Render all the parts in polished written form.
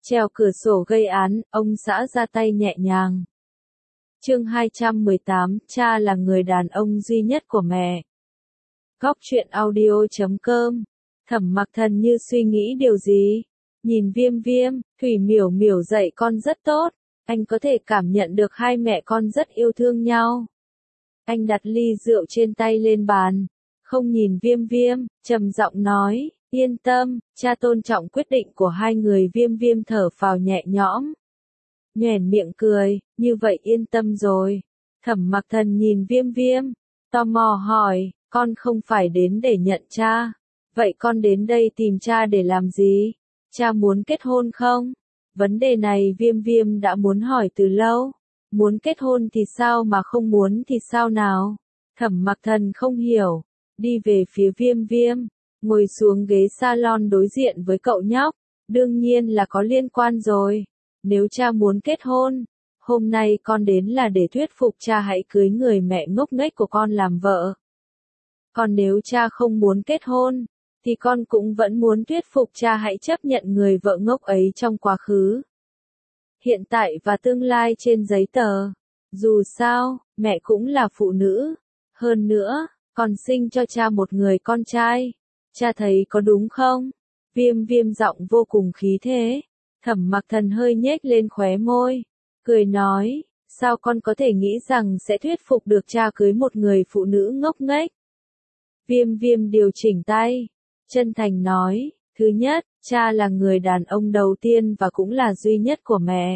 Trèo cửa sổ gây án, ông xã ra tay nhẹ nhàng. Chương 218, cha là người đàn ông duy nhất của mẹ. Góc truyện audio.com. Thẩm Mặc Thần như suy nghĩ điều gì. Nhìn Viêm Viêm, Thủy Miểu Miểu dạy con rất tốt. Anh có thể cảm nhận được hai mẹ con rất yêu thương nhau. Anh đặt ly rượu trên tay lên bàn. Không nhìn Viêm Viêm, trầm giọng nói, yên tâm, cha tôn trọng quyết định của hai người. Viêm Viêm thở phào nhẹ nhõm. Nhoẻn miệng cười, như vậy yên tâm rồi. Thẩm Mặc Thần nhìn Viêm Viêm, tò mò hỏi, con không phải đến để nhận cha. Vậy con đến đây tìm cha để làm gì? Cha muốn kết hôn không? Vấn đề này Viêm Viêm đã muốn hỏi từ lâu. Muốn kết hôn thì sao mà không muốn thì sao nào? Thẩm Mặc Thần không hiểu. Đi về phía Viêm Viêm, ngồi xuống ghế salon đối diện với cậu nhóc. Đương nhiên là có liên quan rồi. Nếu cha muốn kết hôn, hôm nay con đến là để thuyết phục cha hãy cưới người mẹ ngốc nghếch của con làm vợ. Còn nếu cha không muốn kết hôn, thì con cũng vẫn muốn thuyết phục cha hãy chấp nhận người vợ ngốc ấy trong quá khứ, hiện tại và tương lai trên giấy tờ. Dù sao, mẹ cũng là phụ nữ. Hơn nữa, còn sinh cho cha một người con trai. Cha thấy có đúng không? Viêm Viêm giọng vô cùng khí thế. Thẩm Mặc Thần hơi nhếch lên khóe môi, cười nói, sao con có thể nghĩ rằng sẽ thuyết phục được cha cưới một người phụ nữ ngốc nghếch? Viêm Viêm điều chỉnh tay, chân thành nói, thứ nhất, cha là người đàn ông đầu tiên và cũng là duy nhất của mẹ.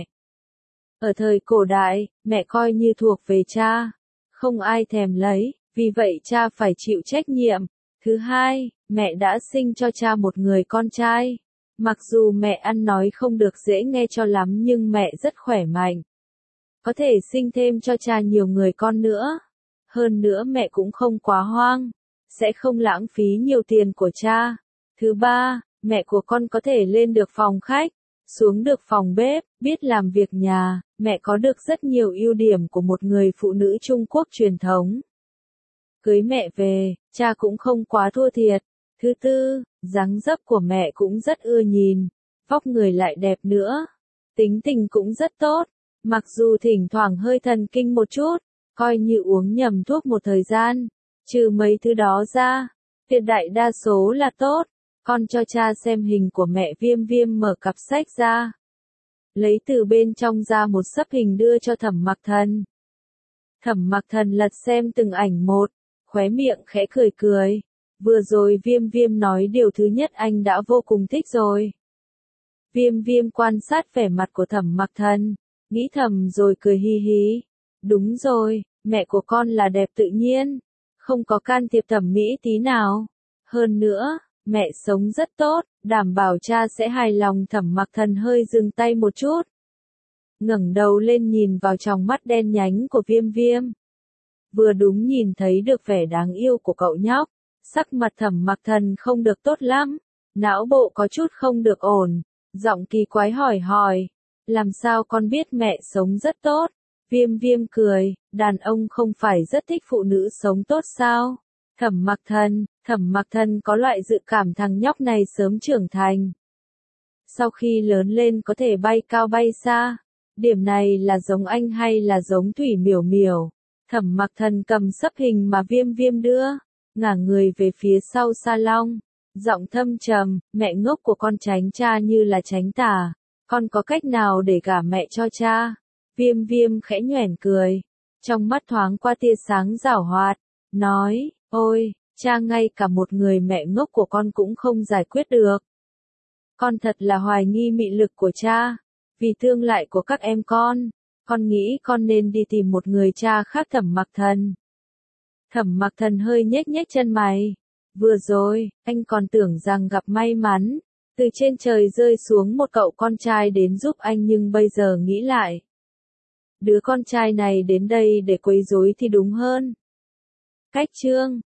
Ở thời cổ đại, mẹ coi như thuộc về cha, không ai thèm lấy, vì vậy cha phải chịu trách nhiệm. Thứ hai, mẹ đã sinh cho cha một người con trai. Mặc dù mẹ ăn nói không được dễ nghe cho lắm nhưng mẹ rất khỏe mạnh. Có thể sinh thêm cho cha nhiều người con nữa. Hơn nữa mẹ cũng không quá hoang, sẽ không lãng phí nhiều tiền của cha. Thứ ba, mẹ của con có thể lên được phòng khách, xuống được phòng bếp, biết làm việc nhà. Mẹ có được rất nhiều ưu điểm của một người phụ nữ Trung Quốc truyền thống. Cưới mẹ về, cha cũng không quá thua thiệt. Thứ tư, dáng dấp của mẹ cũng rất ưa nhìn, vóc người lại đẹp nữa, tính tình cũng rất tốt, mặc dù thỉnh thoảng hơi thần kinh một chút, coi như uống nhầm thuốc một thời gian, trừ mấy thứ đó ra, tuyệt đại đa số là tốt. Con cho cha xem hình của mẹ. Viêm Viêm mở cặp sách ra, lấy từ bên trong ra một xấp hình đưa cho Thẩm Mặc Thần. Thẩm Mặc Thần lật xem từng ảnh một, khóe miệng khẽ cười cười. Vừa rồi Viêm Viêm nói điều thứ nhất anh đã vô cùng thích rồi. Viêm Viêm quan sát vẻ mặt của Thẩm Mặc Thần, nghĩ thầm rồi cười hi hí. Đúng rồi, mẹ của con là đẹp tự nhiên, không có can thiệp thẩm mỹ tí nào. Hơn nữa, mẹ sống rất tốt, đảm bảo cha sẽ hài lòng. Thẩm Mặc Thần hơi dừng tay một chút, ngẩng đầu lên nhìn vào tròng mắt đen nhánh của Viêm Viêm. Vừa đúng nhìn thấy được vẻ đáng yêu của cậu nhóc. Sắc mặt Thẩm Mặc Thần không được tốt lắm, não bộ có chút không được ổn, giọng kỳ quái hỏi, làm sao con biết mẹ sống rất tốt? Viêm Viêm cười, đàn ông không phải rất thích phụ nữ sống tốt sao? Thẩm Mặc Thần có loại dự cảm thằng nhóc này sớm trưởng thành. Sau khi lớn lên có thể bay cao bay xa, điểm này là giống anh hay là giống Thủy Miểu Miểu? Thẩm Mặc Thần cầm xấp hình mà Viêm Viêm đưa, ngả người về phía sau salon, giọng thâm trầm, mẹ ngốc của con tránh cha như là tránh tà, con có cách nào để gả mẹ cho cha? Viêm Viêm khẽ nhoẻn cười, trong mắt thoáng qua tia sáng giảo hoạt, nói, ôi, cha ngay cả một người mẹ ngốc của con cũng không giải quyết được. Con thật là hoài nghi mị lực của cha, vì tương lai của các em con nghĩ con nên đi tìm một người cha khác. Thẩm Mặc Thần hơi nhếch nhếch chân mày. Vừa rồi, anh còn tưởng rằng gặp may mắn, từ trên trời rơi xuống một cậu con trai đến giúp anh, nhưng bây giờ nghĩ lại, đứa con trai này đến đây để quấy rối thì đúng hơn. Cách chương